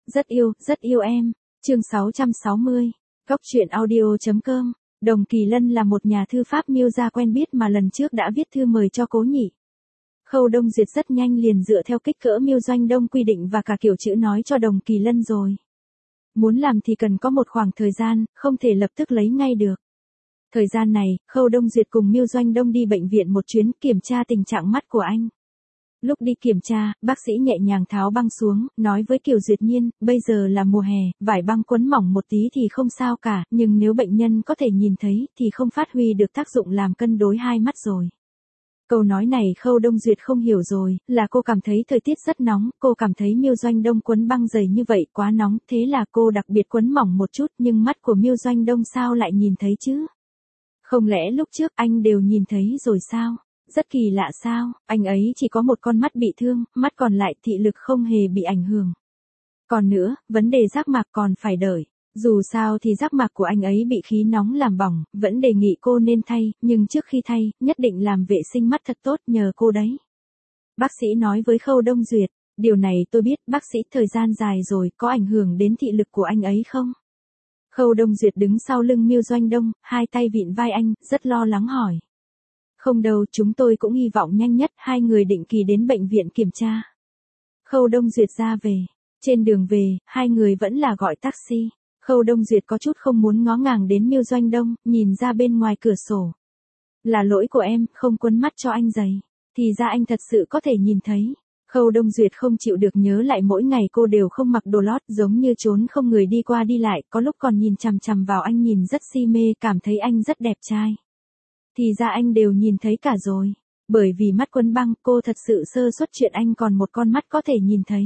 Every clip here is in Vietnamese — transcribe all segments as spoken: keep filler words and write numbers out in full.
Rất yêu, rất yêu em. Chương sáu trăm sáu mươi. Góc truyện audio chấm com. Đồng Kỳ Lân là một nhà thư pháp Miêu gia quen biết mà lần trước đã viết thư mời cho Cố Nhị. Khâu Đông Duyệt rất nhanh liền dựa theo kích cỡ Miêu Doanh Đông quy định và cả kiểu chữ nói cho Đồng Kỳ Lân rồi. Muốn làm thì cần có một khoảng thời gian, không thể lập tức lấy ngay được. Thời gian này, Khâu Đông Duyệt cùng Miêu Doanh Đông đi bệnh viện một chuyến kiểm tra tình trạng mắt của anh. Lúc đi kiểm tra, bác sĩ nhẹ nhàng tháo băng xuống, nói với Kiều Duyệt Nhiên, bây giờ là mùa hè, vải băng quấn mỏng một tí thì không sao cả, nhưng nếu bệnh nhân có thể nhìn thấy thì không phát huy được tác dụng làm cân đối hai mắt rồi. Câu nói này Khâu Đông Duyệt không hiểu rồi, là cô cảm thấy thời tiết rất nóng, cô cảm thấy Miêu Doanh Đông quấn băng dày như vậy quá nóng, thế là cô đặc biệt quấn mỏng một chút, nhưng mắt của Miêu Doanh Đông sao lại nhìn thấy chứ? Không lẽ lúc trước anh đều nhìn thấy rồi sao? Rất kỳ lạ sao, anh ấy chỉ có một con mắt bị thương, mắt còn lại thị lực không hề bị ảnh hưởng. Còn nữa, vấn đề giác mạc còn phải đợi. Dù sao thì giác mạc của anh ấy bị khí nóng làm bỏng, vẫn đề nghị cô nên thay, nhưng trước khi thay, nhất định làm vệ sinh mắt thật tốt nhờ cô đấy. Bác sĩ nói với Khâu Đông Duyệt, điều này tôi biết, bác sĩ thời gian dài rồi, có ảnh hưởng đến thị lực của anh ấy không? Khâu Đông Duyệt đứng sau lưng Miêu Doanh Đông, hai tay vịn vai anh, rất lo lắng hỏi. Không đâu, chúng tôi cũng hy vọng nhanh nhất hai người định kỳ đến bệnh viện kiểm tra. Khâu Đông Duyệt ra về. Trên đường về, hai người vẫn là gọi taxi. Khâu Đông Duyệt có chút không muốn ngó ngàng đến Miêu Doanh Đông, nhìn ra bên ngoài cửa sổ. Là lỗi của em, không quấn mắt cho anh dày. Thì ra anh thật sự có thể nhìn thấy. Khâu Đông Duyệt không chịu được nhớ lại mỗi ngày cô đều không mặc đồ lót, giống như trốn không người đi qua đi lại, có lúc còn nhìn chằm chằm vào anh nhìn rất si mê, cảm thấy anh rất đẹp trai. Thì ra anh đều nhìn thấy cả rồi. Bởi vì mắt quấn băng, cô thật sự sơ suất chuyện anh còn một con mắt có thể nhìn thấy.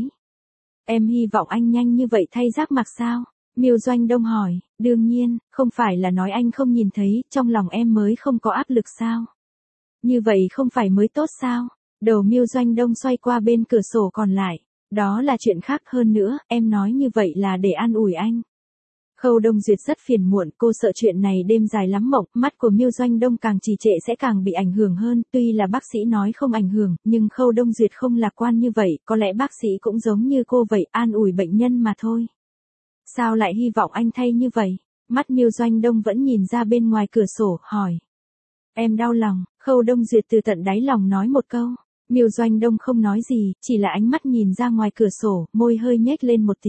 Em hy vọng anh nhanh như vậy thay giác mạc sao? Miêu Doanh Đông hỏi, đương nhiên, không phải là nói anh không nhìn thấy, trong lòng em mới không có áp lực sao? Như vậy không phải mới tốt sao? Đầu Miêu Doanh Đông xoay qua bên cửa sổ còn lại. Đó là chuyện khác hơn nữa, em nói như vậy là để an ủi anh. Khâu Đông Duyệt rất phiền muộn, cô sợ chuyện này đêm dài lắm mộng, mắt của Miêu Doanh Đông càng trì trệ sẽ càng bị ảnh hưởng hơn, tuy là bác sĩ nói không ảnh hưởng, nhưng Khâu Đông Duyệt không lạc quan như vậy, có lẽ bác sĩ cũng giống như cô vậy, an ủi bệnh nhân mà thôi. Sao lại hy vọng anh thay như vậy? Mắt Miêu Doanh Đông vẫn nhìn ra bên ngoài cửa sổ, hỏi. Em đau lòng, Khâu Đông Duyệt từ tận đáy lòng nói một câu. Miêu Doanh Đông không nói gì, chỉ là ánh mắt nhìn ra ngoài cửa sổ, môi hơi nhếch lên một tí.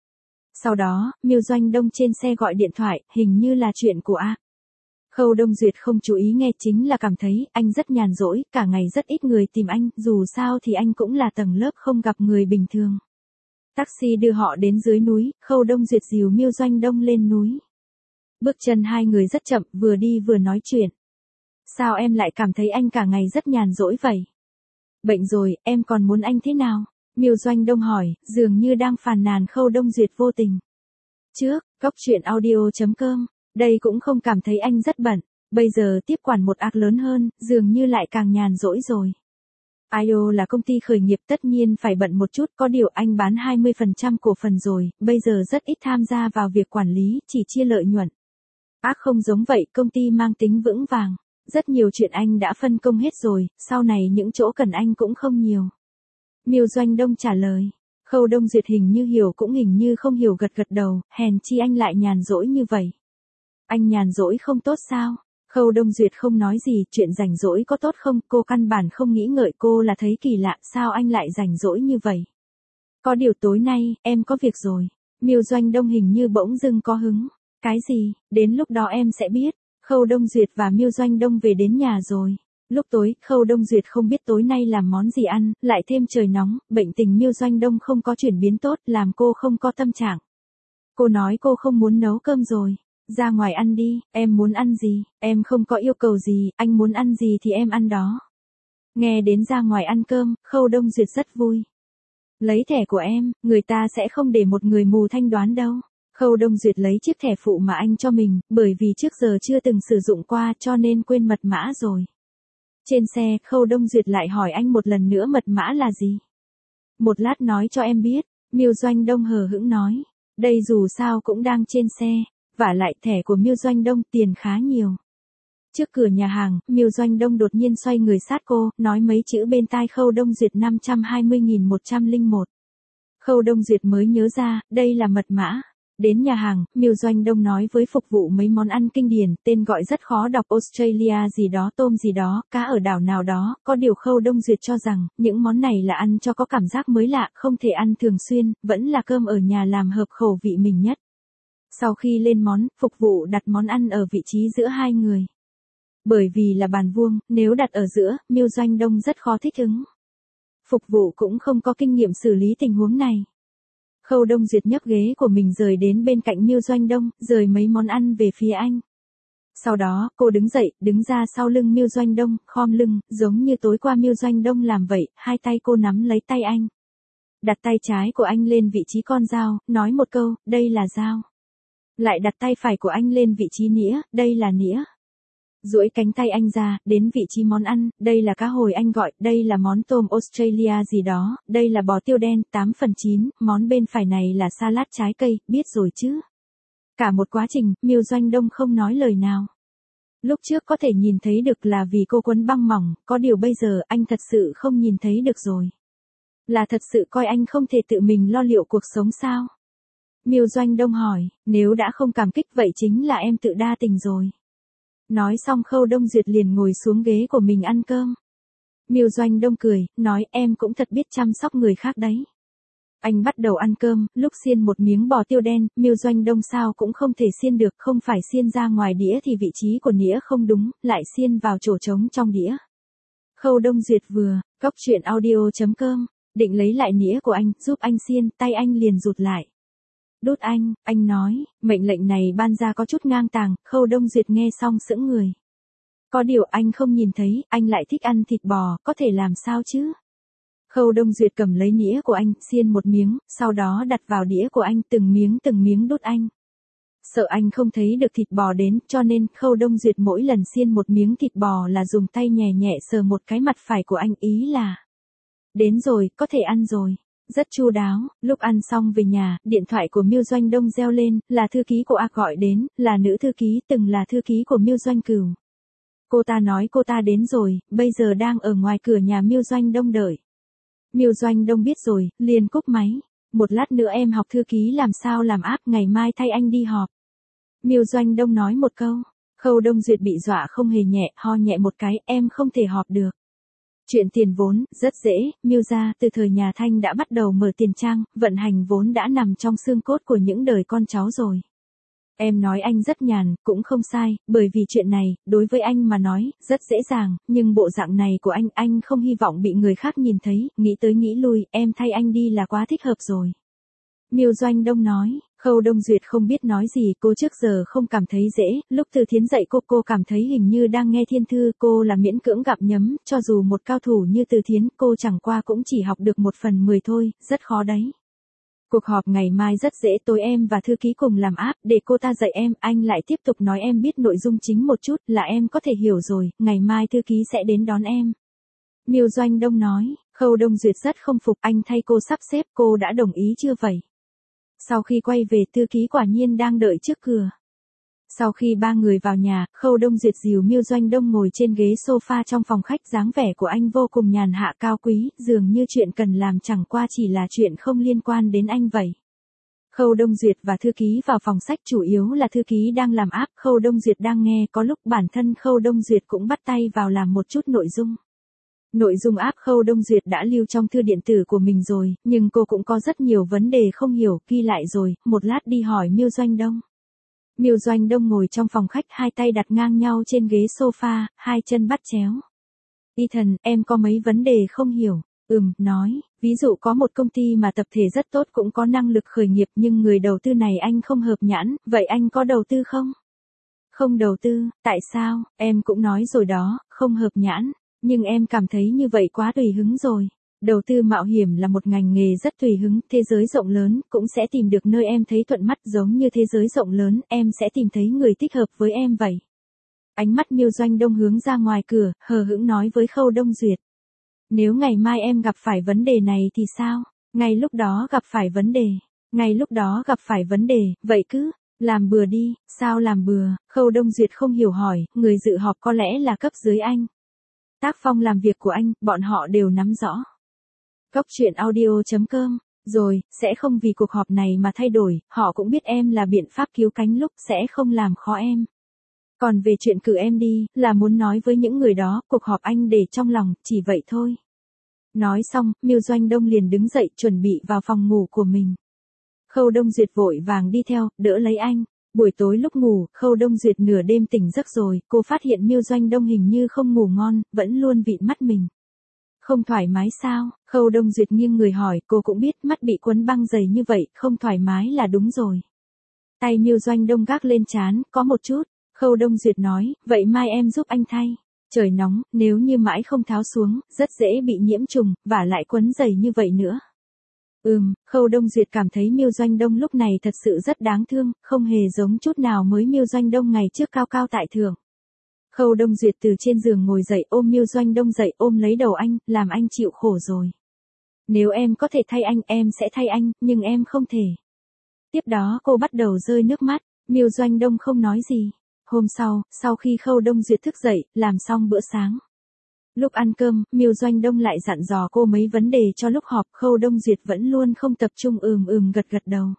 Sau đó, Miêu Doanh Đông trên xe gọi điện thoại, hình như là chuyện của A. Khâu Đông Duyệt không chú ý nghe chính là cảm thấy anh rất nhàn rỗi, cả ngày rất ít người tìm anh, dù sao thì anh cũng là tầng lớp không gặp người bình thường. Taxi đưa họ đến dưới núi, Khâu Đông Duyệt dìu Miêu Doanh Đông lên núi. Bước chân hai người rất chậm, vừa đi vừa nói chuyện. Sao em lại cảm thấy anh cả ngày rất nhàn rỗi vậy? Bệnh rồi, em còn muốn anh thế nào? Miêu Doanh Đông hỏi, dường như đang phàn nàn Khâu Đông Duyệt vô tình. Trước, góc truyện audio chấm com, đây cũng không cảm thấy anh rất bận, bây giờ tiếp quản một ác lớn hơn, dường như lại càng nhàn rỗi rồi. i o là công ty khởi nghiệp tất nhiên phải bận một chút, có điều anh bán hai mươi phần trăm cổ phần rồi, bây giờ rất ít tham gia vào việc quản lý, chỉ chia lợi nhuận. Ác không giống vậy, công ty mang tính vững vàng, rất nhiều chuyện anh đã phân công hết rồi, sau này những chỗ cần anh cũng không nhiều. Miêu Doanh Đông trả lời. Khâu Đông Duyệt hình như hiểu cũng hình như không hiểu gật gật đầu, hèn chi anh lại nhàn rỗi như vậy. Anh nhàn rỗi không tốt sao? Khâu Đông Duyệt không nói gì, chuyện rảnh rỗi có tốt không, cô căn bản không nghĩ ngợi, cô là thấy kỳ lạ, sao anh lại rảnh rỗi như vậy? Có điều tối nay, em có việc rồi. Miêu Doanh Đông hình như bỗng dưng có hứng. Cái gì, đến lúc đó em sẽ biết. Khâu Đông Duyệt và Miêu Doanh Đông về đến nhà rồi. Lúc tối, Khâu Đông Duyệt không biết tối nay làm món gì ăn, lại thêm trời nóng, bệnh tình Miêu Doanh Đông không có chuyển biến tốt, làm cô không có tâm trạng. Cô nói cô không muốn nấu cơm rồi. Ra ngoài ăn đi, em muốn ăn gì, em không có yêu cầu gì, anh muốn ăn gì thì em ăn đó. Nghe đến ra ngoài ăn cơm, Khâu Đông Duyệt rất vui. Lấy thẻ của em, người ta sẽ không để một người mù thanh đoán đâu. Khâu Đông Duyệt lấy chiếc thẻ phụ mà anh cho mình, bởi vì trước giờ chưa từng sử dụng qua cho nên quên mật mã rồi. Trên xe, Khâu Đông Duyệt lại hỏi anh một lần nữa mật mã là gì. Một lát nói cho em biết, Miêu Doanh Đông hờ hững nói. Đây dù sao cũng đang trên xe, vả lại thẻ của Miêu Doanh Đông tiền khá nhiều. Trước cửa nhà hàng, Miêu Doanh Đông đột nhiên xoay người sát cô, nói mấy chữ bên tai Khâu Đông Duyệt năm trăm hai mươi nghìn một trăm lẻ một. Khâu Đông Duyệt mới nhớ ra, đây là mật mã. Đến nhà hàng, Miêu Doanh Đông nói với phục vụ mấy món ăn kinh điển, tên gọi rất khó đọc, Australia gì đó, tôm gì đó, cá ở đảo nào đó, có điều Khâu Đông Duyệt cho rằng, những món này là ăn cho có cảm giác mới lạ, không thể ăn thường xuyên, vẫn là cơm ở nhà làm hợp khẩu vị mình nhất. Sau khi lên món, phục vụ đặt món ăn ở vị trí giữa hai người. Bởi vì là bàn vuông, nếu đặt ở giữa, Miêu Doanh Đông rất khó thích ứng. Phục vụ cũng không có kinh nghiệm xử lý tình huống này. Khâu Đông Duyệt nhấc ghế của mình rời đến bên cạnh Miêu Doanh Đông, rời mấy món ăn về phía anh. Sau đó, cô đứng dậy, đứng ra sau lưng Miêu Doanh Đông, khom lưng, giống như tối qua Miêu Doanh Đông làm vậy, hai tay cô nắm lấy tay anh. Đặt tay trái của anh lên vị trí con dao, nói một câu, đây là dao. Lại đặt tay phải của anh lên vị trí nĩa, đây là nĩa. Duỗi cánh tay anh ra, đến vị trí món ăn, đây là cá hồi anh gọi, đây là món tôm Australia gì đó, đây là bò tiêu đen, tám phần chín, món bên phải này là salad trái cây, biết rồi chứ. Cả một quá trình, Miêu Doanh Đông không nói lời nào. Lúc trước có thể nhìn thấy được là vì cô quấn băng mỏng, có điều bây giờ anh thật sự không nhìn thấy được rồi. Là thật sự coi anh không thể tự mình lo liệu cuộc sống sao? Miêu Doanh Đông hỏi, nếu đã không cảm kích vậy chính là em tự đa tình rồi. Nói xong Khâu Đông Duyệt liền ngồi xuống ghế của mình ăn cơm. Miêu Doanh Đông cười, nói em cũng thật biết chăm sóc người khác đấy. Anh bắt đầu ăn cơm, lúc xiên một miếng bò tiêu đen, Miêu Doanh Đông sao cũng không thể xiên được, không phải xiên ra ngoài đĩa thì vị trí của nĩa không đúng, lại xiên vào chỗ trống trong đĩa. Khâu Đông Duyệt vừa, cóc truyện audio chấm com, định lấy lại nĩa của anh, giúp anh xiên, tay anh liền rụt lại. Đút anh, anh nói, mệnh lệnh này ban ra có chút ngang tàng, Khâu Đông Duyệt nghe xong sững người. Có điều anh không nhìn thấy, anh lại thích ăn thịt bò, có thể làm sao chứ? Khâu Đông Duyệt cầm lấy nĩa của anh, xiên một miếng, sau đó đặt vào đĩa của anh, từng miếng từng miếng đút anh. Sợ anh không thấy được thịt bò đến, cho nên Khâu Đông Duyệt mỗi lần xiên một miếng thịt bò là dùng tay nhẹ nhẹ sờ một cái mặt phải của anh, ý là đến rồi, có thể ăn rồi. Rất chu đáo, lúc ăn xong về nhà, điện thoại của Miêu Doanh Đông reo lên, là thư ký của A gọi đến, là nữ thư ký, từng là thư ký của Miêu Doanh Cửu. Cô ta nói cô ta đến rồi, bây giờ đang ở ngoài cửa nhà Miêu Doanh Đông đợi. Miêu Doanh Đông biết rồi, liền cúp máy. Một lát nữa em học thư ký làm sao làm áp, ngày mai thay anh đi họp. Miêu Doanh Đông nói một câu, Khâu Đông Duyệt bị dọa không hề nhẹ, ho nhẹ một cái, em không thể họp được. Chuyện tiền vốn, rất dễ, Miêu gia từ thời nhà Thanh đã bắt đầu mở tiền trang, vận hành vốn đã nằm trong xương cốt của những đời con cháu rồi. Em nói anh rất nhàn, cũng không sai, bởi vì chuyện này, đối với anh mà nói, rất dễ dàng, nhưng bộ dạng này của anh, anh không hy vọng bị người khác nhìn thấy, nghĩ tới nghĩ lui, em thay anh đi là quá thích hợp rồi. Miêu Doanh Đông nói, Khâu Đông Duyệt không biết nói gì, cô trước giờ không cảm thấy dễ, lúc Từ Thiến dạy cô, cô cảm thấy hình như đang nghe thiên thư, cô là miễn cưỡng gặm nhấm, cho dù một cao thủ như Từ Thiến, cô chẳng qua cũng chỉ học được một phần mười thôi, rất khó đấy. Cuộc họp ngày mai rất dễ, tối em và thư ký cùng làm áp, để cô ta dạy em, anh lại tiếp tục nói em biết nội dung chính một chút, là em có thể hiểu rồi, ngày mai thư ký sẽ đến đón em. Miêu Doanh Đông nói, Khâu Đông Duyệt rất không phục, anh thay cô sắp xếp, cô đã đồng ý chưa vậy? Sau khi quay về, thư ký quả nhiên đang đợi trước cửa. Sau khi ba người vào nhà, Khâu Đông Duyệt dìu Miêu Doanh Đông ngồi trên ghế sofa trong phòng khách, dáng vẻ của anh vô cùng nhàn hạ cao quý, dường như chuyện cần làm chẳng qua chỉ là chuyện không liên quan đến anh vậy. Khâu Đông Duyệt và thư ký vào phòng sách, chủ yếu là thư ký đang làm áp, Khâu Đông Duyệt đang nghe, có lúc bản thân Khâu Đông Duyệt cũng bắt tay vào làm một chút nội dung. Nội dung áp Khâu Đông Duyệt đã lưu trong thư điện tử của mình rồi, nhưng cô cũng có rất nhiều vấn đề không hiểu, ghi lại rồi, một lát đi hỏi Miêu Doanh Đông. Miêu Doanh Đông ngồi trong phòng khách, hai tay đặt ngang nhau trên ghế sofa, hai chân bắt chéo. Ethan, em có mấy vấn đề không hiểu. Ừm, nói, ví dụ có một công ty mà tập thể rất tốt cũng có năng lực khởi nghiệp nhưng người đầu tư này anh không hợp nhãn, vậy anh có đầu tư không? Không đầu tư, tại sao? Em cũng nói rồi đó, không hợp nhãn, nhưng em cảm thấy như vậy quá tùy hứng rồi. Đầu tư mạo hiểm là một ngành nghề rất tùy hứng, thế giới rộng lớn, cũng sẽ tìm được nơi em thấy thuận mắt, giống như thế giới rộng lớn, em sẽ tìm thấy người thích hợp với em vậy. Ánh mắt Miêu Doanh Đông hướng ra ngoài cửa, hờ hững nói với Khâu Đông Duyệt. Nếu ngày mai em gặp phải vấn đề này thì sao? Ngay lúc đó gặp phải vấn đề. Ngay lúc đó gặp phải vấn đề, vậy cứ, làm bừa đi, sao làm bừa? Khâu Đông Duyệt không hiểu hỏi, người dự họp có lẽ là cấp dưới anh. Tác phong làm việc của anh, bọn họ đều nắm rõ. Cóc truyện audio chấm com Rồi, sẽ không vì cuộc họp này mà thay đổi, họ cũng biết em là biện pháp cứu cánh lúc sẽ không làm khó em. Còn về chuyện cử em đi, là muốn nói với những người đó, cuộc họp anh để trong lòng, chỉ vậy thôi. Nói xong, Miêu Doanh Đông liền đứng dậy chuẩn bị vào phòng ngủ của mình. Khâu Đông Duyệt vội vàng đi theo, đỡ lấy anh. Buổi tối lúc ngủ, Khâu Đông Duyệt nửa đêm tỉnh giấc rồi, cô phát hiện Miêu Doanh Đông hình như không ngủ ngon, vẫn luôn vịn mắt mình. Không thoải mái sao? Khâu Đông Duyệt nghiêng người hỏi, cô cũng biết mắt bị quấn băng dày như vậy, không thoải mái là đúng rồi. Tay Miêu Doanh Đông gác lên trán, có một chút. Khâu Đông Duyệt nói, vậy mai em giúp anh thay. Trời nóng, nếu như mãi không tháo xuống, rất dễ bị nhiễm trùng, và lại quấn dày như vậy nữa. Ừm, Khâu Đông Duyệt cảm thấy Miêu Doanh Đông lúc này thật sự rất đáng thương, không hề giống chút nào mới Miêu Doanh Đông ngày trước cao cao tại thượng. Khâu Đông Duyệt từ trên giường ngồi dậy ôm Miêu Doanh Đông dậy ôm lấy đầu anh, làm anh chịu khổ rồi. Nếu em có thể thay anh, em sẽ thay anh, nhưng em không thể. Tiếp đó cô bắt đầu rơi nước mắt, Miêu Doanh Đông không nói gì. Hôm sau, sau khi Khâu Đông Duyệt thức dậy, làm xong bữa sáng. Lúc ăn cơm, Miêu Doanh Đông lại dặn dò cô mấy vấn đề cho lúc họp, Khâu Đông Duyệt vẫn luôn không tập trung ừm ừm gật gật đầu.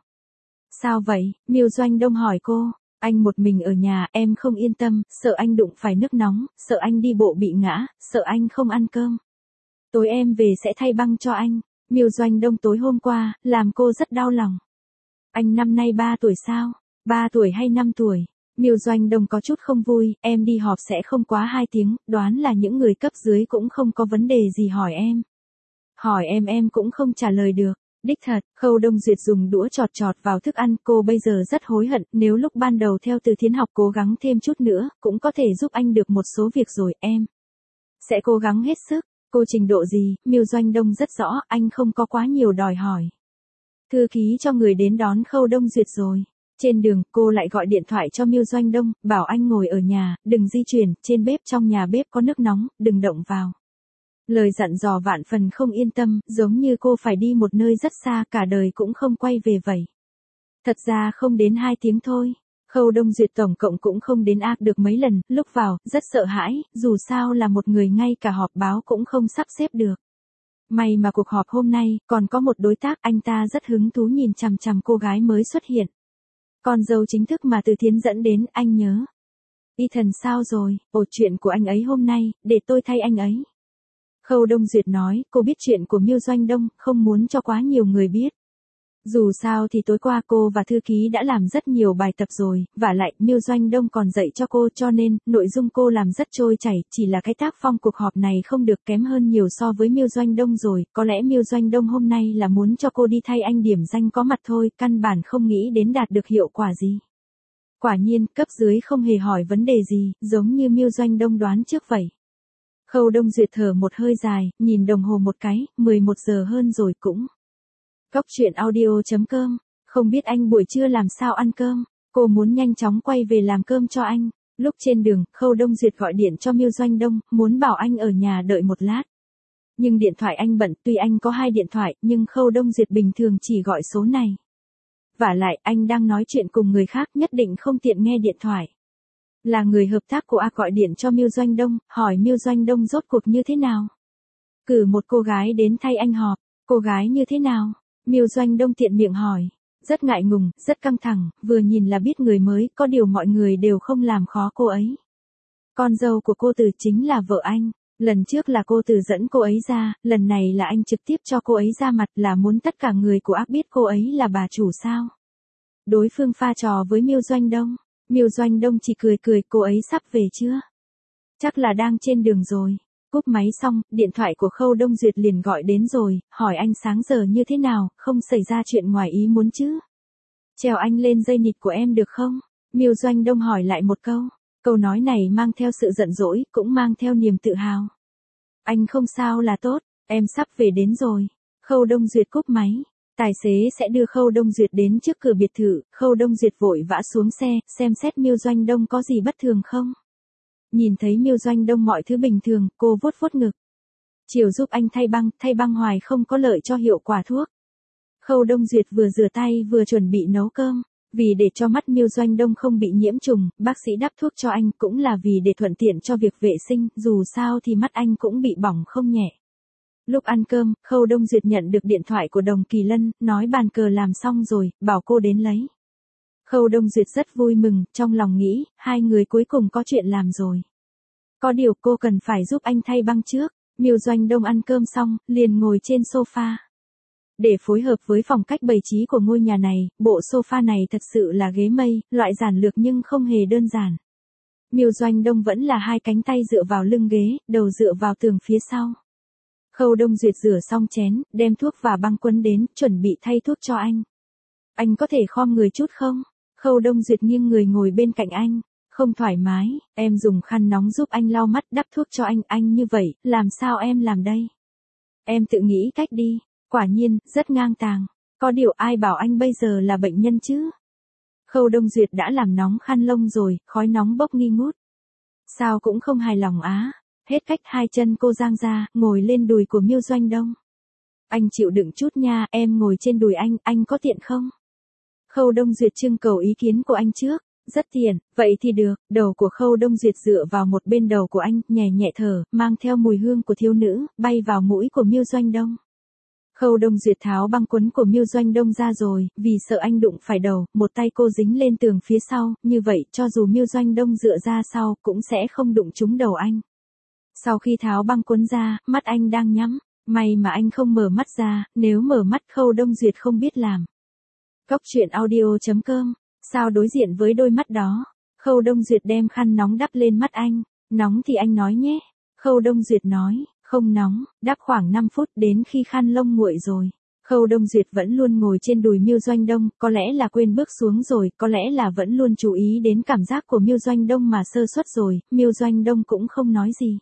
Sao vậy? Miêu Doanh Đông hỏi cô. Anh một mình ở nhà, em không yên tâm, sợ anh đụng phải nước nóng, sợ anh đi bộ bị ngã, sợ anh không ăn cơm. Tối em về sẽ thay băng cho anh. Miêu Doanh Đông tối hôm qua, làm cô rất đau lòng. Anh năm nay ba tuổi sao? ba tuổi hay năm tuổi? Miêu Doanh Đông có chút không vui, em đi họp sẽ không quá hai tiếng, đoán là những người cấp dưới cũng không có vấn đề gì hỏi em. Hỏi em em cũng không trả lời được. Đích thật, Khâu Đông Duyệt dùng đũa chọt chọt vào thức ăn, cô bây giờ rất hối hận, nếu lúc ban đầu theo Từ Thiến học cố gắng thêm chút nữa, cũng có thể giúp anh được một số việc rồi, em sẽ cố gắng hết sức. Cô trình độ gì, Miêu Doanh Đông rất rõ, anh không có quá nhiều đòi hỏi. Thư ký cho người đến đón Khâu Đông Duyệt rồi. Trên đường, cô lại gọi điện thoại cho Miêu Doanh Đông, bảo anh ngồi ở nhà, đừng di chuyển, trên bếp trong nhà bếp có nước nóng, đừng động vào. Lời dặn dò vạn phần không yên tâm, giống như cô phải đi một nơi rất xa, cả đời cũng không quay về vậy. Thật ra không đến hai tiếng thôi. Khâu Đông Duyệt tổng cộng cũng không đến ác được mấy lần, lúc vào, rất sợ hãi, dù sao là một người ngay cả họp báo cũng không sắp xếp được. May mà cuộc họp hôm nay, còn có một đối tác, anh ta rất hứng thú nhìn chằm chằm cô gái mới xuất hiện. Con dâu chính thức mà Từ Thiến dẫn đến, anh nhớ. Ethan sao rồi, ồ chuyện của anh ấy hôm nay, để tôi thay anh ấy. Khâu Đông Duyệt nói, cô biết chuyện của Miêu Doanh Đông, không muốn cho quá nhiều người biết. Dù sao thì tối qua cô và thư ký đã làm rất nhiều bài tập rồi, và lại Miêu Doanh Đông còn dạy cho cô, cho nên, nội dung cô làm rất trôi chảy, chỉ là cái tác phong cuộc họp này không được, kém hơn nhiều so với Miêu Doanh Đông rồi, có lẽ Miêu Doanh Đông hôm nay là muốn cho cô đi thay anh điểm danh có mặt thôi, căn bản không nghĩ đến đạt được hiệu quả gì. Quả nhiên, cấp dưới không hề hỏi vấn đề gì, giống như Miêu Doanh Đông đoán trước vậy. Khâu Đông Duyệt thở một hơi dài, nhìn đồng hồ một cái, mười một giờ hơn rồi cũng. Cóc truyện audio chấm com, không biết anh buổi trưa làm sao ăn cơm, cô muốn nhanh chóng quay về làm cơm cho anh. Lúc trên đường, Khâu Đông Duyệt gọi điện cho Miêu Doanh Đông, muốn bảo anh ở nhà đợi một lát. Nhưng điện thoại anh bận, tuy anh có hai điện thoại, nhưng Khâu Đông Duyệt bình thường chỉ gọi số này. Vả lại, anh đang nói chuyện cùng người khác, nhất định không tiện nghe điện thoại. Là người hợp tác của A gọi điện cho Miêu Doanh Đông, hỏi Miêu Doanh Đông rốt cuộc như thế nào. Cử một cô gái đến thay anh họp, cô gái như thế nào? Miêu Doanh Đông tiện miệng hỏi. Rất ngại ngùng, rất căng thẳng, vừa nhìn là biết người mới, có điều mọi người đều không làm khó cô ấy. Con dâu của cô Từ chính là vợ anh. Lần trước là cô Từ dẫn cô ấy ra, lần này là anh trực tiếp cho cô ấy ra mặt, là muốn tất cả người của ác biết cô ấy là bà chủ sao. Đối phương pha trò với Miêu Doanh Đông. Miêu Doanh Đông chỉ cười cười, cô ấy sắp về chưa? Chắc là đang trên đường rồi. Cúp máy xong, điện thoại của Khâu Đông Duyệt liền gọi đến rồi, hỏi anh sáng giờ như thế nào, không xảy ra chuyện ngoài ý muốn chứ? Trèo anh lên dây nịt của em được không? Miêu Doanh Đông hỏi lại một câu. Câu nói này mang theo sự giận dỗi, cũng mang theo niềm tự hào. Anh không sao là tốt, em sắp về đến rồi. Khâu Đông Duyệt cúp máy. Tài xế sẽ đưa Khâu Đông Duyệt đến trước cửa biệt thự, Khâu Đông Duyệt vội vã xuống xe, xem xét Miêu Doanh Đông có gì bất thường không. Nhìn thấy Miêu Doanh Đông mọi thứ bình thường, cô vuốt vuốt ngực. Chiều giúp anh thay băng, thay băng hoài không có lợi cho hiệu quả thuốc. Khâu Đông Duyệt vừa rửa tay vừa chuẩn bị nấu cơm. Vì để cho mắt Miêu Doanh Đông không bị nhiễm trùng, bác sĩ đắp thuốc cho anh, cũng là vì để thuận tiện cho việc vệ sinh, dù sao thì mắt anh cũng bị bỏng không nhẹ. Lúc ăn cơm, Khâu Đông Duyệt nhận được điện thoại của Đồng Kỳ Lân, nói bàn cờ làm xong rồi, bảo cô đến lấy. Khâu Đông Duyệt rất vui mừng, trong lòng nghĩ, hai người cuối cùng có chuyện làm rồi. Có điều cô cần phải giúp anh thay băng trước. Miêu Doanh Đông ăn cơm xong, liền ngồi trên sofa. Để phối hợp với phong cách bày trí của ngôi nhà này, bộ sofa này thật sự là ghế mây, loại giản lược nhưng không hề đơn giản. Miêu Doanh Đông vẫn là hai cánh tay dựa vào lưng ghế, đầu dựa vào tường phía sau. Khâu Đông Duyệt rửa xong chén, đem thuốc và băng quấn đến, chuẩn bị thay thuốc cho anh. Anh có thể khom người chút không? Khâu Đông Duyệt nghiêng người ngồi bên cạnh anh. Không thoải mái, em dùng khăn nóng giúp anh lau mắt đắp thuốc cho anh, anh như vậy, làm sao em làm đây? Em tự nghĩ cách đi, quả nhiên, rất ngang tàng. Có điều ai bảo anh bây giờ là bệnh nhân chứ? Khâu Đông Duyệt đã làm nóng khăn lông rồi, khói nóng bốc nghi ngút. Sao cũng không hài lòng á? Hết cách hai chân cô giang ra, ngồi lên đùi của Miêu Doanh Đông. Anh chịu đựng chút nha, em ngồi trên đùi anh, anh có tiện không? Khâu Đông Duyệt trưng cầu ý kiến của anh trước. Rất tiện, vậy thì được. Đầu của Khâu Đông Duyệt dựa vào một bên đầu của anh, nhẹ nhẹ thở, mang theo mùi hương của thiếu nữ, bay vào mũi của Miêu Doanh Đông. Khâu Đông Duyệt tháo băng quấn của Miêu Doanh Đông ra rồi, vì sợ anh đụng phải đầu, một tay cô dính lên tường phía sau, như vậy, cho dù Miêu Doanh Đông dựa ra sau, cũng sẽ không đụng trúng đầu anh. Sau khi tháo băng quấn ra, mắt anh đang nhắm, may mà anh không mở mắt ra, nếu mở mắt Khâu Đông Duyệt không biết làm. Cốc truyện audio chấm com. Sao đối diện với đôi mắt đó? Khâu Đông Duyệt đem khăn nóng đắp lên mắt anh. Nóng thì anh nói nhé. Khâu Đông Duyệt nói, không nóng, đắp khoảng năm phút đến khi khăn lông nguội rồi. Khâu Đông Duyệt vẫn luôn ngồi trên đùi Miêu Doanh Đông, có lẽ là quên bước xuống rồi, có lẽ là vẫn luôn chú ý đến cảm giác của Miêu Doanh Đông mà sơ suất rồi, Miêu Doanh Đông cũng không nói gì.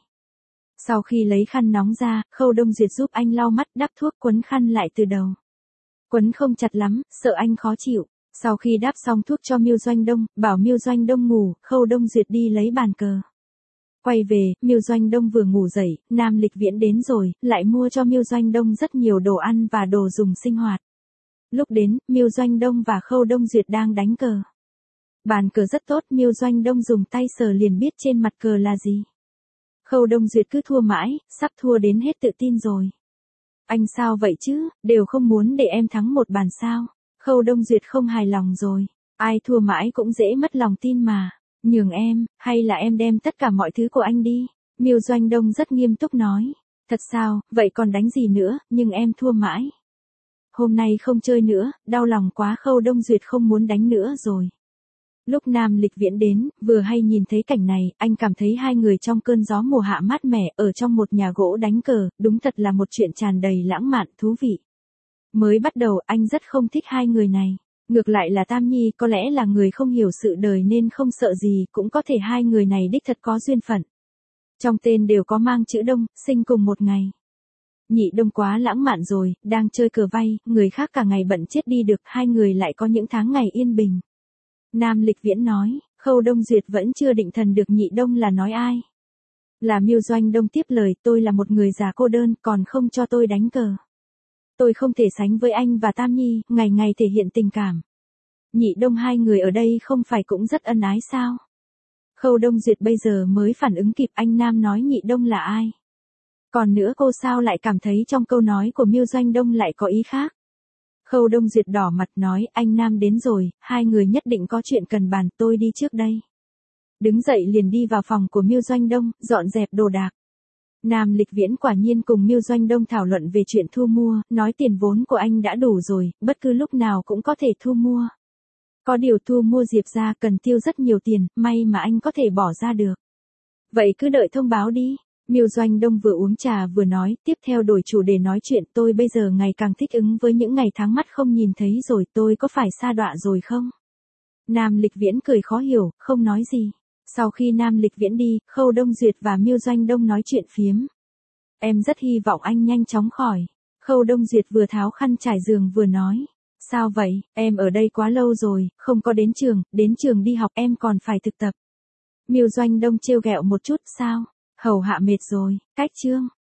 Sau khi lấy khăn nóng ra, Khâu Đông Duyệt giúp anh lau mắt đắp thuốc quấn khăn lại từ đầu. Quấn không chặt lắm, sợ anh khó chịu. Sau khi đắp xong thuốc cho Miêu Doanh Đông, bảo Miêu Doanh Đông ngủ, Khâu Đông Duyệt đi lấy bàn cờ. Quay về, Miêu Doanh Đông vừa ngủ dậy, Nam Lịch Viễn đến rồi, lại mua cho Miêu Doanh Đông rất nhiều đồ ăn và đồ dùng sinh hoạt. Lúc đến, Miêu Doanh Đông và Khâu Đông Duyệt đang đánh cờ. Bàn cờ rất tốt, Miêu Doanh Đông dùng tay sờ liền biết trên mặt cờ là gì. Khâu Đông Duyệt cứ thua mãi, sắp thua đến hết tự tin rồi. Anh sao vậy chứ, đều không muốn để em thắng một bàn sao? Khâu Đông Duyệt không hài lòng rồi. Ai thua mãi cũng dễ mất lòng tin mà. Nhường em, hay là em đem tất cả mọi thứ của anh đi. Miêu Doanh Đông rất nghiêm túc nói. Thật sao, vậy còn đánh gì nữa, nhưng em thua mãi. Hôm nay không chơi nữa, đau lòng quá. Khâu Đông Duyệt không muốn đánh nữa rồi. Lúc Nam Lịch Viễn đến, vừa hay nhìn thấy cảnh này, anh cảm thấy hai người trong cơn gió mùa hạ mát mẻ, ở trong một nhà gỗ đánh cờ, đúng thật là một chuyện tràn đầy lãng mạn, thú vị. Mới bắt đầu, anh rất không thích hai người này. Ngược lại là Tam Nhi, có lẽ là người không hiểu sự đời nên không sợ gì, cũng có thể hai người này đích thật có duyên phận. Trong tên đều có mang chữ Đông, sinh cùng một ngày. Nhị Đông quá lãng mạn rồi, đang chơi cờ vay, người khác cả ngày bận chết đi được, hai người lại có những tháng ngày yên bình. Nam Lịch Viễn nói, Khâu Đông Duyệt vẫn chưa định thần được Nhị Đông là nói ai. Là Miêu Doanh Đông tiếp lời, tôi là một người già cô đơn, còn không cho tôi đánh cờ. Tôi không thể sánh với anh và Tam Nhi, ngày ngày thể hiện tình cảm. Nhị Đông hai người ở đây không phải cũng rất ân ái sao? Khâu Đông Duyệt bây giờ mới phản ứng kịp, anh Nam nói Nhị Đông là ai? Còn nữa cô sao lại cảm thấy trong câu nói của Miêu Doanh Đông lại có ý khác? Khâu Đông Duyệt đỏ mặt nói, anh Nam đến rồi, hai người nhất định có chuyện cần bàn, tôi đi trước đây. Đứng dậy liền đi vào phòng của Miêu Doanh Đông, dọn dẹp đồ đạc. Nam Lịch Viễn quả nhiên cùng Miêu Doanh Đông thảo luận về chuyện thu mua, nói tiền vốn của anh đã đủ rồi, bất cứ lúc nào cũng có thể thu mua. Có điều thu mua Diệp ra cần tiêu rất nhiều tiền, may mà anh có thể bỏ ra được. Vậy cứ đợi thông báo đi. Miêu Doanh Đông vừa uống trà vừa nói, tiếp theo đổi chủ đề nói chuyện, tôi bây giờ ngày càng thích ứng với những ngày tháng mắt không nhìn thấy rồi, tôi có phải sa đọa rồi không? Nam Lịch Viễn cười khó hiểu, không nói gì. Sau khi Nam Lịch Viễn đi, Khâu Đông Duyệt và Miêu Doanh Đông nói chuyện phiếm. Em rất hy vọng anh nhanh chóng khỏi. Khâu Đông Duyệt vừa tháo khăn trải giường vừa nói. Sao vậy, em ở đây quá lâu rồi, không có đến trường, đến trường đi học em còn phải thực tập. Miêu Doanh Đông trêu ghẹo một chút, sao? Hầu hạ mệt rồi, cách chương.